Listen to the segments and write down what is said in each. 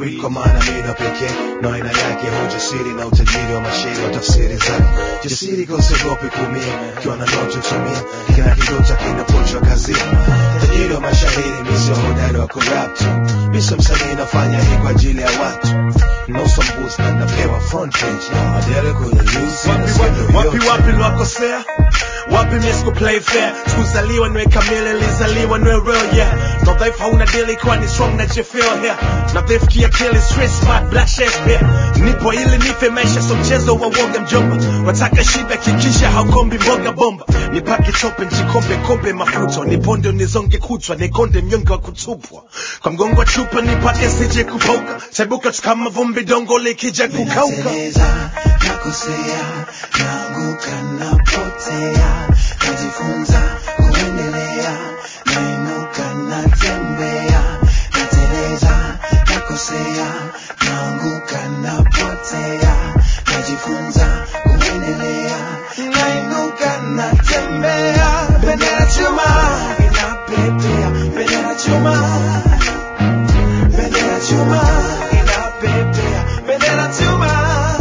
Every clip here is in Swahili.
shauri kwa maana mimi pekee na aina yake hujasiri na utajiri wa mashairi wa tafsiri zake. Jasiri kwa usiogope kuumia, ukiwa na ndoto tumia, kila kidoto kinapochwa kazini. Tajiri wa mashairi mimi sio hodari wa corrupt. Mimi sio msanii nafanya hii kwa ajili ya watu. No some boost na napewa front page. Adele kwenye news. Wapi lwakosea? Wapi misko play fair? Sikuzaliwa niwe kamili, lizaliwa niwe real, yeah. No dhaifu hauna dili kwa ni strong na jefeel here. Na dhaifu kia kili street smart black Shakespeare. Nipo ili nife maisha so mchezo wa woga mjomba. Wataka shida kikisha haukombi mboga bomba. Nipake chope njikombe kombe mafuto. Niponde unizonge kutwa nikonde mnyonge wa kutupwa. Kwa mgongo wa chupa nipake sije kupauka. Taibuka tukama vumbi dongo likija kukauka. Nakosea, naanguka napotea, najifunza kuendelea, nainuka natembea, nateleza, nakosea, naanguka napotea, najifunza kuendelea, nainuka natembea, bendera chuma inapepea, bendera chuma, bendera chuma inapepea, bendera chuma.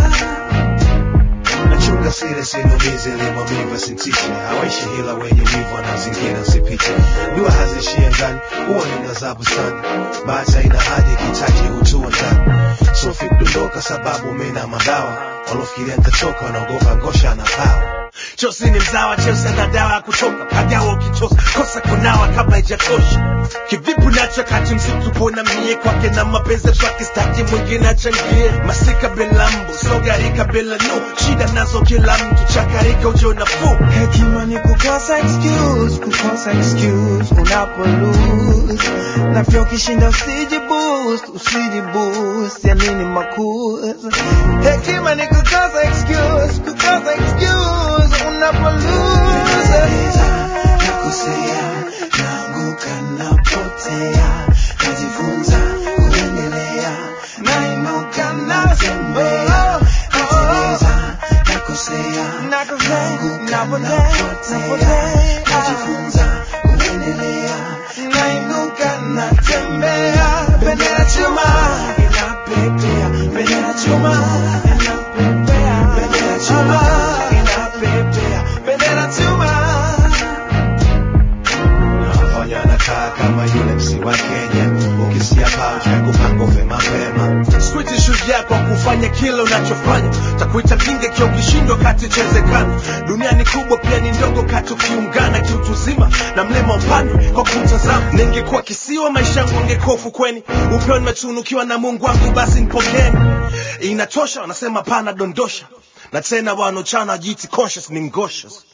Siri sinumizi limamiva sintishe. Hawaishi hila wenye wivu wanazingira sipiche. Dua hazishie ngani, huwa ni nazabu sana. Baata ina hadi kitaji hutua ndani. Sofi kudondoka sababu mina madawa. Walofikiria nitachoka wanaogopa ngosha na pawa. Chosi ni mzawa, Chelsea na dawa ya kutoka. Pagawa ukitosa, kosa kunawa kabla ijatosha. Kivipu nacho kati msitu pona mie kwake na mapenzi twaki staki mwingine achangie. Masika belambo, sogarika bela no. Shida nazo kila mtu chakarika ujo na fu. Hekima ni kukosa excuse unapo lose. Na pia ukishinda usijiboost ya nini makuza. Hekima ni kukosa excuse unapo lose. Nakosea, naanguka napotea, najifunza kuendelea, nainuka natembea, nateleza, nakosea, naanguka napotea, najifunza kuendelea, nainuka natembea, bendera chuma inapepea, bendera chuma inapepea, bendera chuma inapepea, bendera chuma. Nafanya nakaa kama yule msi wa Kenya. Ukisikia paucha ya kupanga ufe mapema. Switi shujaa kwa kufanya kile unachofanya. Takuita kinge kia ukishindwa kati chezekana. Dunia ni kubwa pia ni ndogo kati ukiungana kiutuzima. Na mlema upande kwa kumtazama. Ningekuwa kisiwa maisha yangu ungekuwa ufukweni. Upeo nimetunukiwa na Mungu wangu basi nipokeni. Inatosha wanasema pana dondosha. Na tena wanochana jiti conscious ni ngosha.